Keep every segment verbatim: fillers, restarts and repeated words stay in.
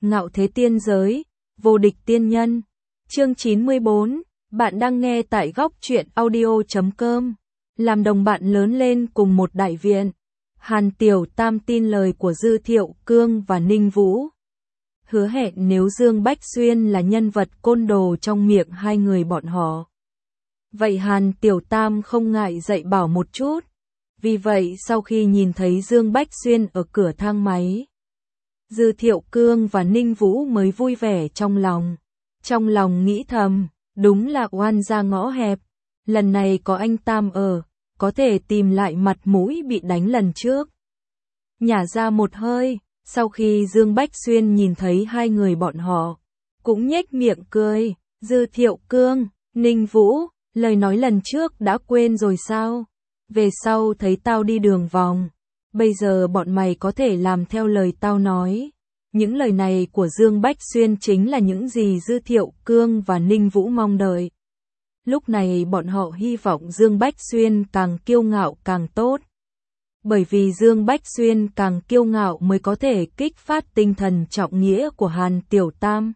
Ngạo thế tiên giới, vô địch tiên nhân. Chương chín mươi bốn, bạn đang nghe tại góc truyện audio chấm com. Làm đồng bạn lớn lên cùng một đại viện. Hàn Tiểu Tam tin lời của Dư Thiệu Cương và Ninh Vũ. Hứa hẹn nếu Dương Bách Xuyên là nhân vật côn đồ trong miệng hai người bọn họ. Vậy Hàn Tiểu Tam không ngại dạy bảo một chút. Vì vậy sau khi nhìn thấy Dương Bách Xuyên ở cửa thang máy, Dư Thiệu Cương và Ninh Vũ mới vui vẻ trong lòng. Trong lòng nghĩ thầm, đúng là oan ra ngõ hẹp. Lần này có anh Tam ở, có thể tìm lại mặt mũi bị đánh lần trước. Nhả ra một hơi, sau khi Dương Bách Xuyên nhìn thấy hai người bọn họ, cũng nhếch miệng cười. Dư Thiệu Cương, Ninh Vũ, lời nói lần trước đã quên rồi sao? Về sau thấy tao đi đường vòng, bây giờ bọn mày có thể làm theo lời tao nói. Những lời này của Dương Bách Xuyên chính là những gì Dư Thiệu Cương và Ninh Vũ mong đợi. Lúc này bọn họ hy vọng Dương Bách Xuyên càng kiêu ngạo càng tốt. Bởi vì Dương Bách Xuyên càng kiêu ngạo mới có thể kích phát tinh thần trọng nghĩa của Hàn Tiểu Tam.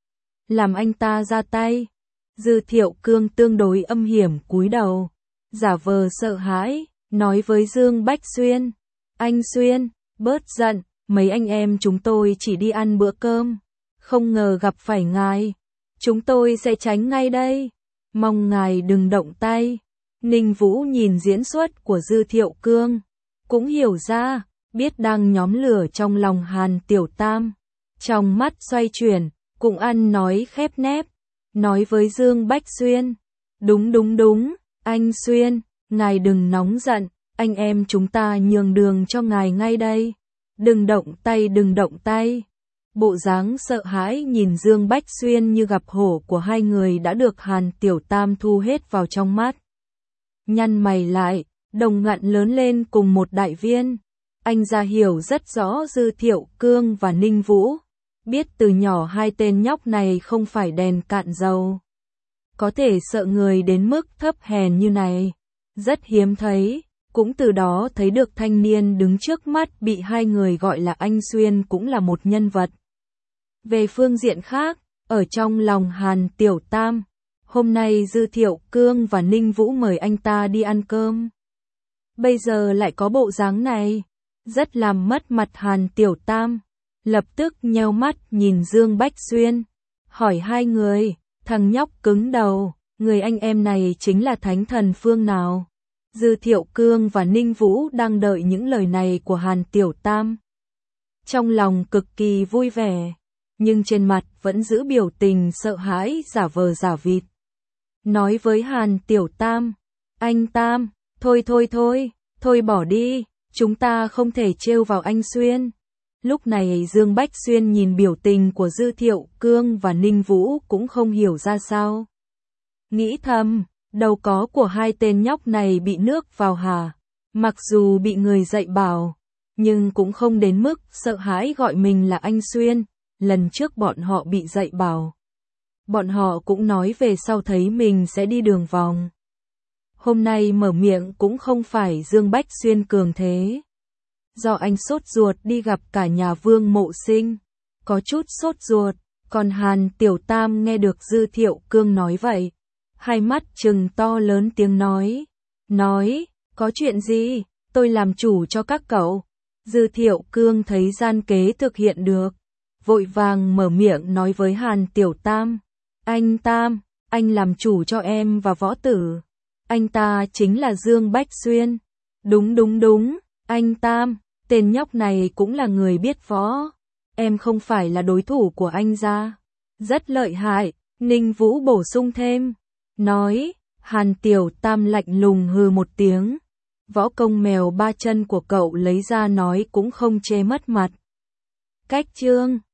Làm anh ta ra tay. Dư Thiệu Cương tương đối âm hiểm cúi đầu, giả vờ sợ hãi, nói với Dương Bách Xuyên. Anh Xuyên, bớt giận, mấy anh em chúng tôi chỉ đi ăn bữa cơm. Không ngờ gặp phải ngài. Chúng tôi sẽ tránh ngay đây. Mong ngài đừng động tay. Ninh Vũ nhìn diễn xuất của Dư Thiệu Cương, cũng hiểu ra, biết đang nhóm lửa trong lòng Hàn Tiểu Tam. Trong mắt xoay chuyển, cũng ăn nói khép nép, nói với Dương Bách Xuyên. Đúng đúng đúng, anh Xuyên, ngài đừng nóng giận, anh em chúng ta nhường đường cho ngài ngay đây. Đừng động tay đừng động tay. Bộ dáng sợ hãi nhìn Dương Bách Xuyên như gặp hổ của hai người đã được Hàn Tiểu Tam thu hết vào trong mắt. Nhăn mày lại, đồng ngặn lớn lên cùng một đại viên. Anh ra hiểu rất rõ Dư Thiệu Cương và Ninh Vũ. Biết từ nhỏ hai tên nhóc này không phải đèn cạn dầu. Có thể sợ người đến mức thấp hèn như này. Rất hiếm thấy. Cũng từ đó thấy được thanh niên đứng trước mắt bị hai người gọi là anh Xuyên cũng là một nhân vật. Về phương diện khác, ở trong lòng Hàn Tiểu Tam, hôm nay Dư Thiệu Cương và Ninh Vũ mời anh ta đi ăn cơm. Bây giờ lại có bộ dáng này, rất làm mất mặt Hàn Tiểu Tam. Lập tức nheo mắt nhìn Dương Bách Xuyên, hỏi hai người, thằng nhóc cứng đầu, người anh em này chính là thánh thần phương nào? Dư Thiệu Cương và Ninh Vũ đang đợi những lời này của Hàn Tiểu Tam. Trong lòng cực kỳ vui vẻ, nhưng trên mặt vẫn giữ biểu tình sợ hãi giả vờ giả vịt. Nói với Hàn Tiểu Tam, anh Tam, thôi thôi thôi, thôi bỏ đi, chúng ta không thể trêu vào anh Xuyên. Lúc này Dương Bách Xuyên nhìn biểu tình của Dư Thiệu Cương và Ninh Vũ cũng không hiểu ra sao. Nghĩ thầm, đầu có của hai tên nhóc này bị nước vào hả? Mặc dù bị người dạy bảo, nhưng cũng không đến mức sợ hãi gọi mình là anh Xuyên. Lần trước bọn họ bị dạy bảo, bọn họ cũng nói về sau thấy mình sẽ đi đường vòng. Hôm nay mở miệng cũng không phải Dương Bách Xuyên cường thế. Do anh sốt ruột đi gặp cả nhà Vương Mộ Sinh, có chút sốt ruột, còn Hàn Tiểu Tam nghe được Dư Thiệu Cương nói vậy, hai mắt trừng to lớn tiếng nói, nói, có chuyện gì, tôi làm chủ cho các cậu. Dư Thiệu Cương thấy gian kế thực hiện được, vội vàng mở miệng nói với Hàn Tiểu Tam, anh Tam, anh làm chủ cho em và Võ Tử. Anh ta chính là Dương Bách Xuyên. Đúng đúng đúng, anh Tam, tên nhóc này cũng là người biết võ. Em không phải là đối thủ của anh ra. Rất lợi hại, Ninh Vũ bổ sung thêm. Nói, Hàn Tiểu Tam lạnh lùng hừ một tiếng. Võ công mèo ba chân của cậu lấy ra nói cũng không chê mất mặt. Cách chương